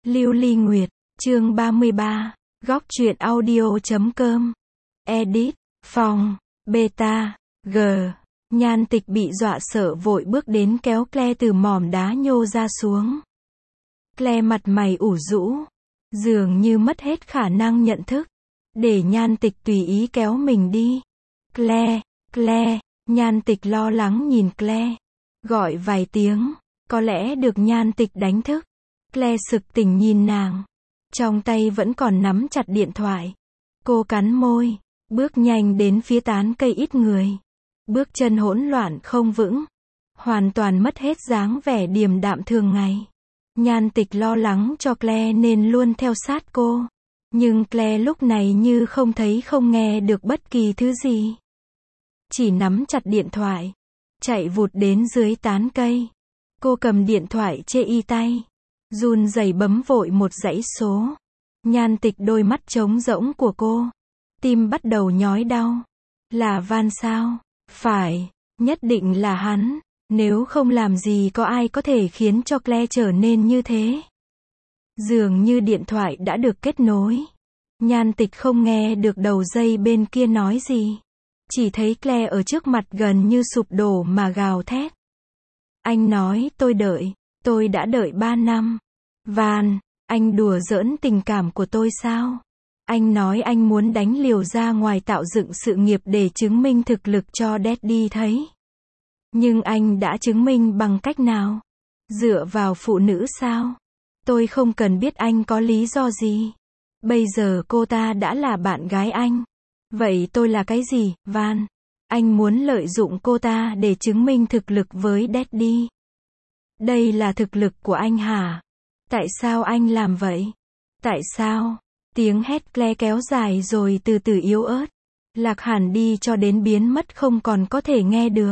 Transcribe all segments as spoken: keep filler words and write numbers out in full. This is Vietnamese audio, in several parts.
Lưu Ly Nguyệt, chương ba mươi ba, góc truyện audio chấm com, edit, phòng, beta, g, Nhan Tịch bị dọa sợ vội bước đến kéo Claire từ mỏm đá nhô ra xuống. Claire mặt mày ủ rũ, dường như mất hết khả năng nhận thức, để Nhan Tịch tùy ý kéo mình đi. Claire, Claire, Nhan Tịch lo lắng nhìn Claire, gọi vài tiếng, có lẽ được Nhan Tịch đánh thức. Claire sực tỉnh nhìn nàng, trong tay vẫn còn nắm chặt điện thoại. Cô cắn môi, bước nhanh đến phía tán cây ít người. Bước chân hỗn loạn không vững, hoàn toàn mất hết dáng vẻ điềm đạm thường ngày. Nhan Tịch lo lắng cho Claire nên luôn theo sát cô. Nhưng Claire lúc này như không thấy không nghe được bất kỳ thứ gì. Chỉ nắm chặt điện thoại, chạy vụt đến dưới tán cây. Cô cầm điện thoại chê y tay, run rẩy bấm vội một dãy số. Nhan Tịch đôi mắt trống rỗng của cô, tim bắt đầu nhói đau. Là Van sao? Phải, nhất định là hắn. Nếu không làm gì có ai có thể khiến cho Claire trở nên như thế. Dường như điện thoại đã được kết nối. Nhan Tịch không nghe được đầu dây bên kia nói gì. Chỉ thấy Claire ở trước mặt gần như sụp đổ mà gào thét. Anh nói tôi đợi, tôi đã đợi ba năm. Van, anh đùa giỡn tình cảm của tôi sao? Anh nói anh muốn đánh liều ra ngoài tạo dựng sự nghiệp để chứng minh thực lực cho Daddy thấy. Nhưng anh đã chứng minh bằng cách nào? Dựa vào phụ nữ sao? Tôi không cần biết anh có lý do gì. Bây giờ cô ta đã là bạn gái anh. Vậy tôi là cái gì, Van? Anh muốn lợi dụng cô ta để chứng minh thực lực với Daddy. Đây là thực lực của anh hả? Tại sao anh làm vậy? Tại sao? Tiếng hét Claire kéo dài rồi từ từ yếu ớt, lạc hẳn đi cho đến biến mất không còn có thể nghe được.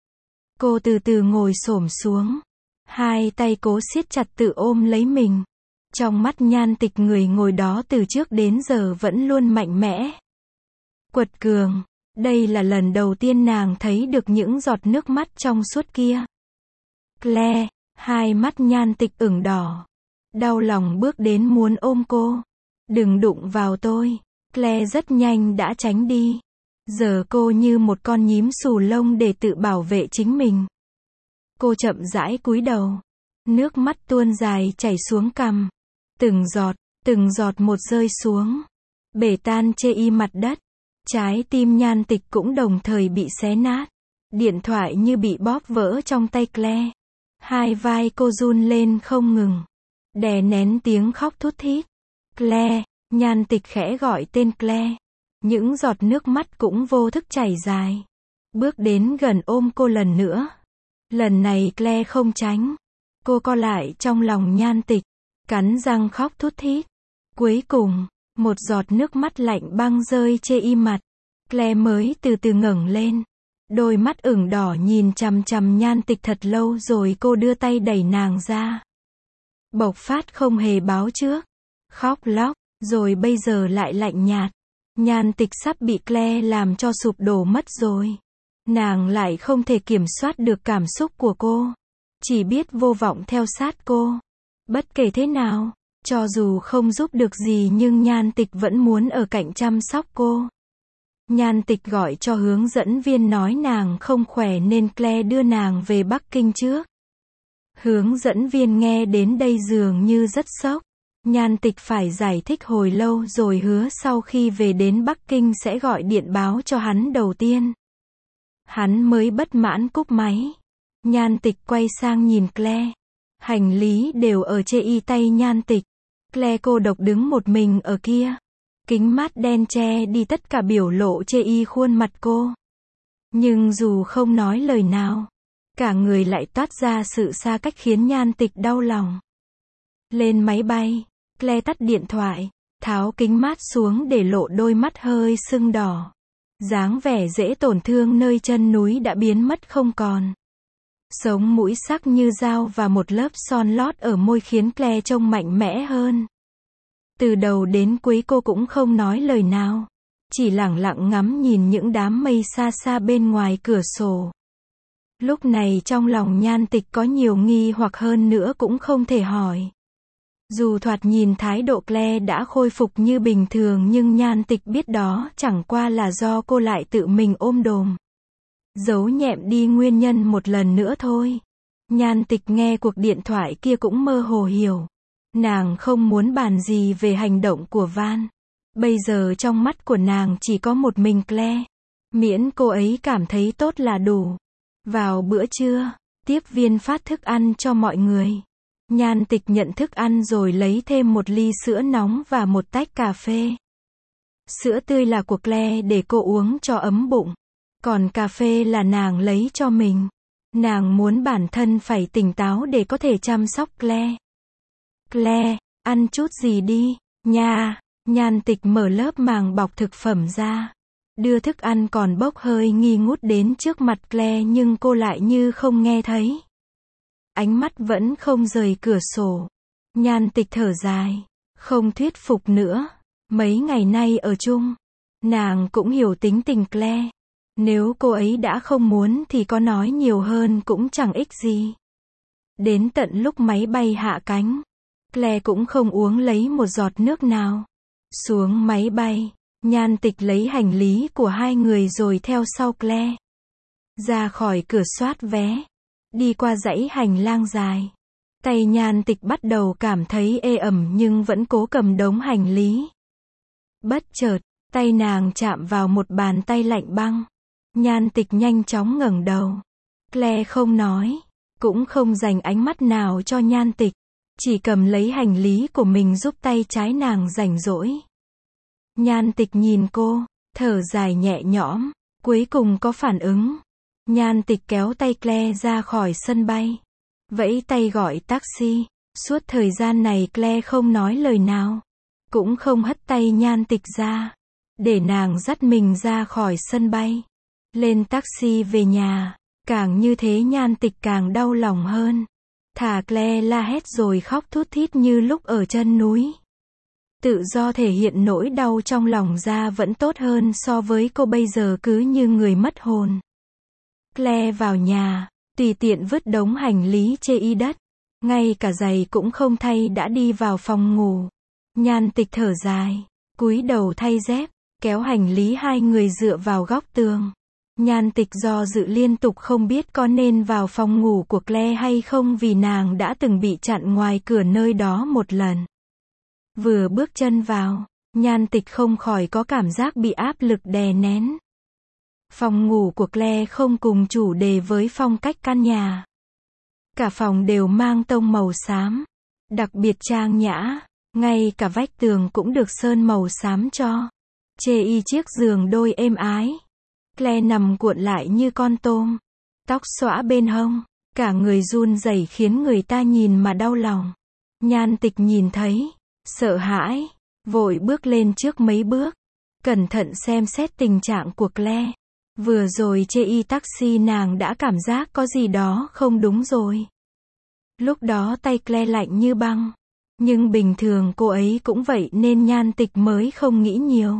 Cô từ từ ngồi xổm xuống, hai tay cố siết chặt tự ôm lấy mình. Trong mắt Nhan Tịch người ngồi đó từ trước đến giờ vẫn luôn mạnh mẽ, quật cường. Đây là lần đầu tiên nàng thấy được những giọt nước mắt trong suốt kia. Claire, hai mắt Nhan Tịch ửng đỏ, đau lòng bước đến muốn ôm cô. Đừng đụng vào tôi. Claire rất nhanh đã tránh đi. Giờ cô như một con nhím xù lông để tự bảo vệ chính mình. Cô chậm rãi cúi đầu. Nước mắt tuôn dài chảy xuống cằm. Từng giọt, từng giọt một rơi xuống, bể tan chê y mặt đất. Trái tim Nhan Tịch cũng đồng thời bị xé nát. Điện thoại như bị bóp vỡ trong tay Claire. Hai vai cô run lên không ngừng, đè nén tiếng khóc thút thít. Claire, Nhan Tịch khẽ gọi tên Claire. Những giọt nước mắt cũng vô thức chảy dài. Bước đến gần ôm cô lần nữa. Lần này Claire không tránh. Cô co lại trong lòng Nhan Tịch, cắn răng khóc thút thít. Cuối cùng, một giọt nước mắt lạnh băng rơi chê y mặt. Claire mới từ từ ngẩng lên. Đôi mắt ửng đỏ nhìn chằm chằm Nhan Tịch thật lâu rồi cô đưa tay đẩy nàng ra. Bộc phát không hề báo trước. Khóc lóc, rồi bây giờ lại lạnh nhạt. Nhan Tịch sắp bị Claire làm cho sụp đổ mất rồi. Nàng lại không thể kiểm soát được cảm xúc của cô. Chỉ biết vô vọng theo sát cô. Bất kể thế nào, cho dù không giúp được gì nhưng Nhan Tịch vẫn muốn ở cạnh chăm sóc cô. Nhan Tịch gọi cho hướng dẫn viên nói nàng không khỏe nên Claire đưa nàng về Bắc Kinh trước. Hướng dẫn viên nghe đến đây dường như rất sốc. Nhan Tịch phải giải thích hồi lâu rồi hứa sau khi về đến Bắc Kinh sẽ gọi điện báo cho hắn đầu tiên. Hắn mới bất mãn cúp máy. Nhan Tịch quay sang nhìn Claire. Hành lý đều ở chê y tay Nhan Tịch. Claire cô độc đứng một mình ở kia. Kính mát đen che đi tất cả biểu lộ chê y khuôn mặt cô. Nhưng dù không nói lời nào, cả người lại toát ra sự xa cách khiến Nhan Tịch đau lòng. Lên máy bay, Claire tắt điện thoại, tháo kính mát xuống để lộ đôi mắt hơi sưng đỏ. Dáng vẻ dễ tổn thương nơi chân núi đã biến mất không còn. Sống mũi sắc như dao và một lớp son lót ở môi khiến Claire trông mạnh mẽ hơn. Từ đầu đến cuối cô cũng không nói lời nào, chỉ lẳng lặng ngắm nhìn những đám mây xa xa bên ngoài cửa sổ. Lúc này trong lòng Nhan Tịch có nhiều nghi hoặc hơn nữa cũng không thể hỏi. Dù thoạt nhìn thái độ Claire đã khôi phục như bình thường nhưng Nhan Tịch biết đó chẳng qua là do cô lại tự mình ôm đồm. Giấu nhẹm đi nguyên nhân một lần nữa thôi. Nhan Tịch nghe cuộc điện thoại kia cũng mơ hồ hiểu. Nàng không muốn bàn gì về hành động của Van. Bây giờ trong mắt của nàng chỉ có một mình Claire. Miễn cô ấy cảm thấy tốt là đủ. Vào bữa trưa, tiếp viên phát thức ăn cho mọi người. Nhan Tịch nhận thức ăn rồi lấy thêm một ly sữa nóng và một tách cà phê. Sữa tươi là của Claire để cô uống cho ấm bụng. Còn cà phê là nàng lấy cho mình. Nàng muốn bản thân phải tỉnh táo để có thể chăm sóc Claire. Claire, ăn chút gì đi, nha. Nhan Tịch mở lớp màng bọc thực phẩm ra. Đưa thức ăn còn bốc hơi nghi ngút đến trước mặt Claire nhưng cô lại như không nghe thấy. Ánh mắt vẫn không rời cửa sổ. Nhan Tịch thở dài. Không thuyết phục nữa. Mấy ngày nay ở chung. Nàng cũng hiểu tính tình Claire. Nếu cô ấy đã không muốn thì có nói nhiều hơn cũng chẳng ích gì. Đến tận lúc máy bay hạ cánh. Claire cũng không uống lấy một giọt nước nào. Xuống máy bay. Nhan Tịch lấy hành lý của hai người rồi theo sau Claire. Ra khỏi cửa soát vé. Đi qua dãy hành lang dài. Tay Nhan Tịch bắt đầu cảm thấy ê ẩm nhưng vẫn cố cầm đống hành lý. Bất chợt, tay nàng chạm vào một bàn tay lạnh băng. Nhan Tịch nhanh chóng ngẩng đầu. Claire không nói, cũng không dành ánh mắt nào cho Nhan Tịch. Chỉ cầm lấy hành lý của mình giúp tay trái nàng rảnh rỗi. Nhan Tịch nhìn cô, thở dài nhẹ nhõm, cuối cùng có phản ứng. Nhan Tịch kéo tay Claire ra khỏi sân bay. Vẫy tay gọi taxi. Suốt thời gian này Claire không nói lời nào. Cũng không hất tay Nhan Tịch ra. Để nàng dắt mình ra khỏi sân bay. Lên taxi về nhà. Càng như thế Nhan Tịch càng đau lòng hơn. Thả Claire la hét rồi khóc thút thít như lúc ở chân núi. Tự do thể hiện nỗi đau trong lòng ra vẫn tốt hơn so với cô bây giờ cứ như người mất hồn. Claire vào nhà, tùy tiện vứt đống hành lý chê y đất. Ngay cả giày cũng không thay đã đi vào phòng ngủ. Nhan Tịch thở dài, cúi đầu thay dép, kéo hành lý hai người dựa vào góc tường. Nhan Tịch do dự liên tục không biết có nên vào phòng ngủ của Claire hay không vì nàng đã từng bị chặn ngoài cửa nơi đó một lần. Vừa bước chân vào, Nhan Tịch không khỏi có cảm giác bị áp lực đè nén. Phòng ngủ của Claire không cùng chủ đề với phong cách căn nhà. Cả phòng đều mang tông màu xám, đặc biệt trang nhã, ngay cả vách tường cũng được sơn màu xám cho. Chê y chiếc giường đôi êm ái. Claire nằm cuộn lại như con tôm, tóc xõa bên hông, cả người run rẩy khiến người ta nhìn mà đau lòng. Nhan Tịch nhìn thấy, sợ hãi, vội bước lên trước mấy bước, cẩn thận xem xét tình trạng của Claire. Vừa rồi chê y taxi nàng đã cảm giác có gì đó không đúng rồi. Lúc đó tay Claire lạnh như băng. Nhưng bình thường cô ấy cũng vậy nên Nhan Tịch mới không nghĩ nhiều.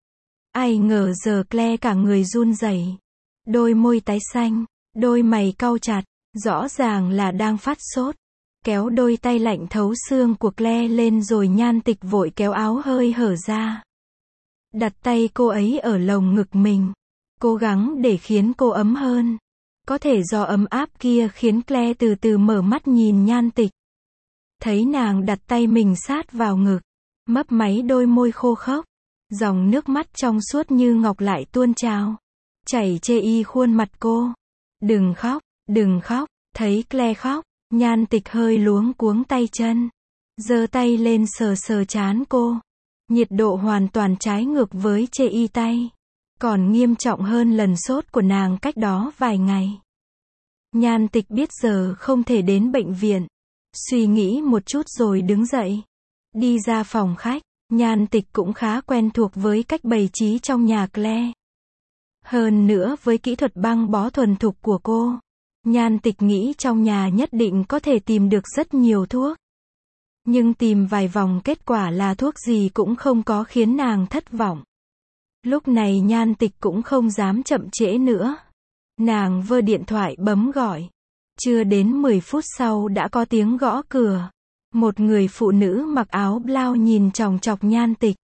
Ai ngờ giờ Claire cả người run rẩy, đôi môi tái xanh, đôi mày cau chặt, rõ ràng là đang phát sốt. Kéo đôi tay lạnh thấu xương của Claire lên rồi Nhan Tịch vội kéo áo hơi hở ra. Đặt tay cô ấy ở lồng ngực mình. Cố gắng để khiến cô ấm hơn. Có thể do ấm áp kia khiến Claire từ từ mở mắt nhìn Nhan Tịch. Thấy nàng đặt tay mình sát vào ngực, mấp máy đôi môi khô khốc, dòng nước mắt trong suốt như ngọc lại tuôn trào, chảy chê y khuôn mặt cô. Đừng khóc, đừng khóc. Thấy Claire khóc, Nhan Tịch hơi luống cuống tay chân, giơ tay lên sờ sờ trán cô. Nhiệt độ hoàn toàn trái ngược với chê y tay, còn nghiêm trọng hơn lần sốt của nàng cách đó vài ngày. Nhan Tịch biết giờ không thể đến bệnh viện, suy nghĩ một chút rồi đứng dậy, đi ra phòng khách. Nhan Tịch cũng khá quen thuộc với cách bày trí trong nhà Claire. Hơn nữa với kỹ thuật băng bó thuần thục của cô, Nhan Tịch nghĩ trong nhà nhất định có thể tìm được rất nhiều thuốc. Nhưng tìm vài vòng kết quả là thuốc gì cũng không có khiến nàng thất vọng. Lúc này Nhan Tịch cũng không dám chậm trễ nữa. Nàng vơ điện thoại bấm gọi. Chưa đến mười phút sau đã có tiếng gõ cửa. Một người phụ nữ mặc áo blau nhìn chòng chọc Nhan Tịch.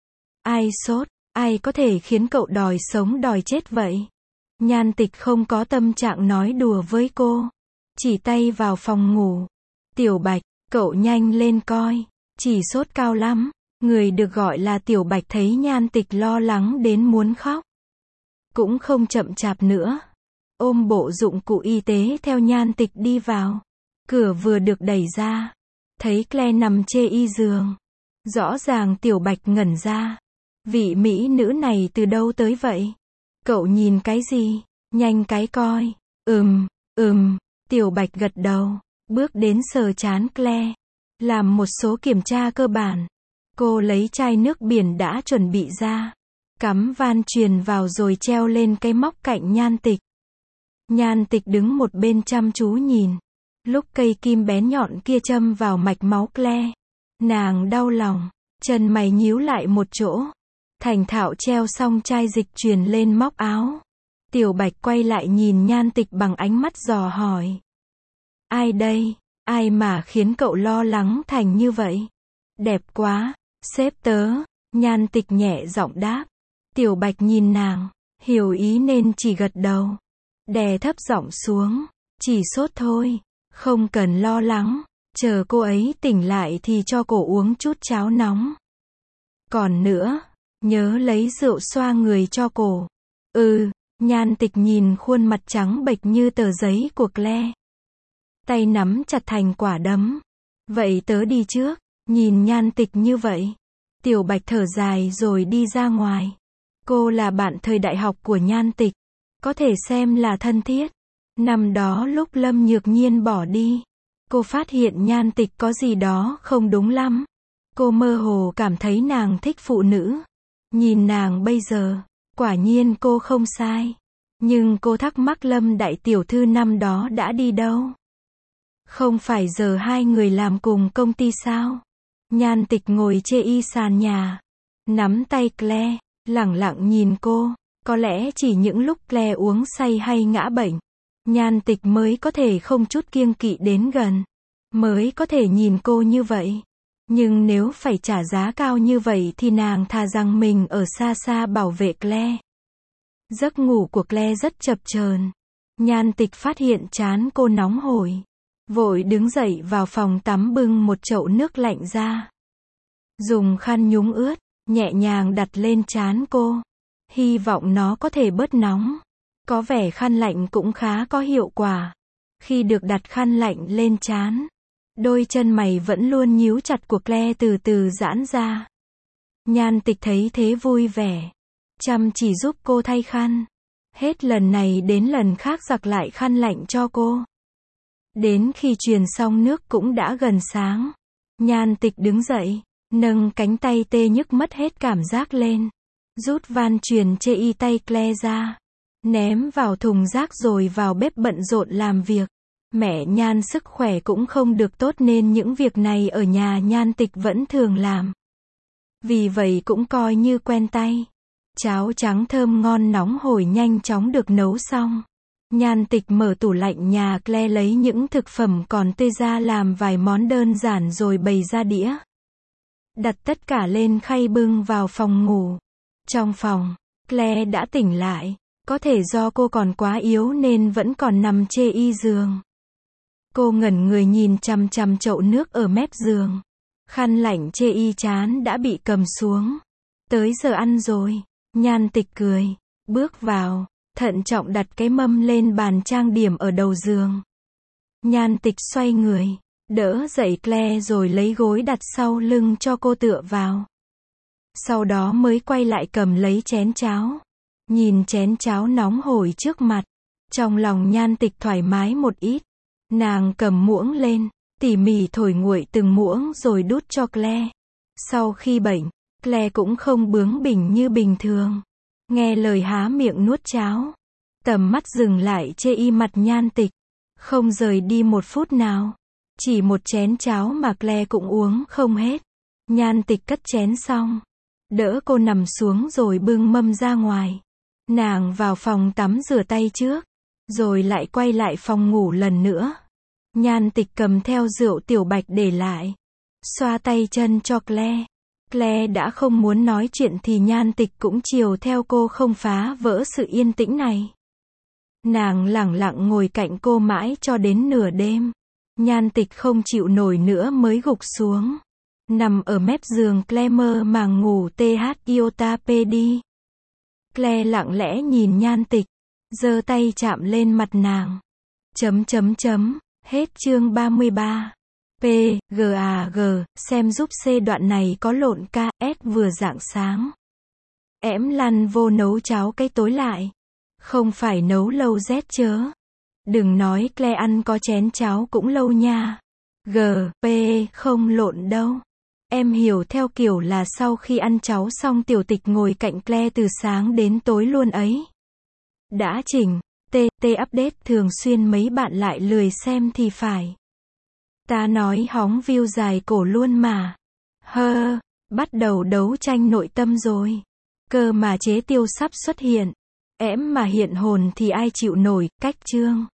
Ai sốt, ai có thể khiến cậu đòi sống đòi chết vậy? Nhan Tịch không có tâm trạng nói đùa với cô. Chỉ tay vào phòng ngủ. Tiểu Bạch, cậu nhanh lên coi. Chỉ sốt cao lắm. Người được gọi là Tiểu Bạch thấy Nhan Tịch lo lắng đến muốn khóc. Cũng không chậm chạp nữa. Ôm bộ dụng cụ y tế theo Nhan Tịch đi vào. Cửa vừa được đẩy ra. Thấy Claire nằm chê y giường. Rõ ràng Tiểu Bạch ngẩn ra. Vị mỹ nữ này từ đâu tới vậy? Cậu nhìn cái gì? Nhanh cái coi. Ừm, ừm, Tiểu Bạch gật đầu. Bước đến sờ trán Claire. Làm một số kiểm tra cơ bản. Cô lấy chai nước biển đã chuẩn bị ra. Cắm van truyền vào rồi treo lên cái móc cạnh Nhan Tịch. Nhan Tịch đứng một bên chăm chú nhìn. Lúc cây kim bén nhọn kia châm vào mạch máu Claire. Nàng đau lòng. Chân mày nhíu lại một chỗ. Thành thạo treo xong chai dịch truyền lên móc áo. Tiểu Bạch quay lại nhìn Nhan Tịch bằng ánh mắt dò hỏi. Ai đây? Ai mà khiến cậu lo lắng thành như vậy? Đẹp quá, sếp tớ. Nhan Tịch nhẹ giọng đáp. Tiểu Bạch nhìn nàng, hiểu ý nên chỉ gật đầu. Đè thấp giọng xuống. Chỉ sốt thôi, không cần lo lắng. Chờ cô ấy tỉnh lại thì cho cổ uống chút cháo nóng. Còn nữa, nhớ lấy rượu xoa người cho cổ. Ừ, Nhan Tịch nhìn khuôn mặt trắng bệch như tờ giấy của Claire. Tay nắm chặt thành quả đấm. Vậy tớ đi trước. Nhìn Nhan Tịch như vậy. Tiểu Bạch thở dài rồi đi ra ngoài. Cô là bạn thời đại học của Nhan Tịch. Có thể xem là thân thiết. Năm đó lúc Lâm Nhược Nhiên bỏ đi. Cô phát hiện Nhan Tịch có gì đó không đúng lắm. Cô mơ hồ cảm thấy nàng thích phụ nữ. Nhìn nàng bây giờ. Quả nhiên cô không sai. Nhưng cô thắc mắc Lâm đại tiểu thư năm đó đã đi đâu? Không phải giờ hai người làm cùng công ty sao? Nhan Tịch ngồi chê y sàn nhà. Nắm tay Claire. Lẳng lặng nhìn cô. Có lẽ chỉ những lúc Claire uống say hay ngã bệnh. Nhan Tịch mới có thể không chút kiêng kỵ đến gần. Mới có thể nhìn cô như vậy. Nhưng nếu phải trả giá cao như vậy thì nàng thà rằng mình ở xa xa bảo vệ Claire. Giấc ngủ của Claire rất chập chờn. Nhan Tịch phát hiện trán cô nóng hổi. Vội đứng dậy vào phòng tắm bưng một chậu nước lạnh ra. Dùng khăn nhúng ướt, nhẹ nhàng đặt lên trán cô. Hy vọng nó có thể bớt nóng. Có vẻ khăn lạnh cũng khá có hiệu quả. Khi được đặt khăn lạnh lên trán, đôi chân mày vẫn luôn nhíu chặt của Claire từ từ giãn ra. Nhan Tịch thấy thế vui vẻ. Chăm chỉ giúp cô thay khăn. Hết lần này đến lần khác giặt lại khăn lạnh cho cô. Đến khi truyền xong nước cũng đã gần sáng. Nhan Tịch đứng dậy, nâng cánh tay tê nhức mất hết cảm giác lên. Rút van truyền chê y tay Claire ra. Ném vào thùng rác rồi vào bếp bận rộn làm việc. Mẹ Nhan sức khỏe cũng không được tốt nên những việc này ở nhà Nhan Tịch vẫn thường làm. Vì vậy cũng coi như quen tay. Cháo trắng thơm ngon nóng hổi nhanh chóng được nấu xong. Nhan Tịch mở tủ lạnh nhà Claire lấy những thực phẩm còn tươi ra làm vài món đơn giản rồi bày ra đĩa. Đặt tất cả lên khay bưng vào phòng ngủ. Trong phòng, Claire đã tỉnh lại. Có thể do cô còn quá yếu nên vẫn còn nằm chê y giường. Cô ngẩn người nhìn chằm chằm chậu nước ở mép giường. Khăn lạnh chê y chán đã bị cầm xuống. Tới giờ ăn rồi. Nhan Tịch cười. Bước vào. Thận trọng đặt cái mâm lên bàn trang điểm ở đầu giường. Nhan Tịch xoay người. Đỡ dậy Claire rồi lấy gối đặt sau lưng cho cô tựa vào. Sau đó mới quay lại cầm lấy chén cháo. Nhìn chén cháo nóng hổi trước mặt. Trong lòng Nhan Tịch thoải mái một ít. Nàng cầm muỗng lên. Tỉ mỉ thổi nguội từng muỗng rồi đút cho Claire. Sau khi bệnh, Claire cũng không bướng bỉnh như bình thường. Nghe lời há miệng nuốt cháo. Tầm mắt dừng lại chê y mặt Nhan Tịch. Không rời đi một phút nào. Chỉ một chén cháo mà Claire cũng uống không hết. Nhan Tịch cất chén xong. Đỡ cô nằm xuống rồi bưng mâm ra ngoài. Nàng vào phòng tắm rửa tay trước. Rồi lại quay lại phòng ngủ lần nữa. Nhan Tịch cầm theo rượu Tiểu Bạch để lại. xoa tay chân cho Claire. Claire đã không muốn nói chuyện thì Nhan Tịch cũng chiều theo cô không phá vỡ sự yên tĩnh này. Nàng lẳng lặng ngồi cạnh cô mãi cho đến nửa đêm. Nhan Tịch không chịu nổi nữa mới gục xuống. Nằm ở mép giường Claire mơ màng ngủ th iota pd. Claire lặng lẽ nhìn Nhan Tịch, giơ tay chạm lên mặt nàng. Chấm chấm chấm, hết chương ba mươi ba. P, G A G, xem giúp C đoạn này có lộn K, S vừa rạng sáng. Ẻm lăn vô nấu cháo cái tối lại. Không phải nấu lâu Z chớ. Đừng nói Claire ăn có chén cháo cũng lâu nha. G, P, không lộn đâu. Em hiểu theo kiểu là sau khi ăn cháo xong Tiểu Tịch ngồi cạnh Claire từ sáng đến tối luôn ấy. Đã chỉnh, T, T update thường xuyên mấy bạn lại lười xem thì phải. Ta nói hóng view dài cổ luôn mà. Hơ, bắt đầu đấu tranh nội tâm rồi. Cơ mà chế tiêu sắp xuất hiện. Ẻm mà hiện hồn thì ai chịu nổi, cách chương.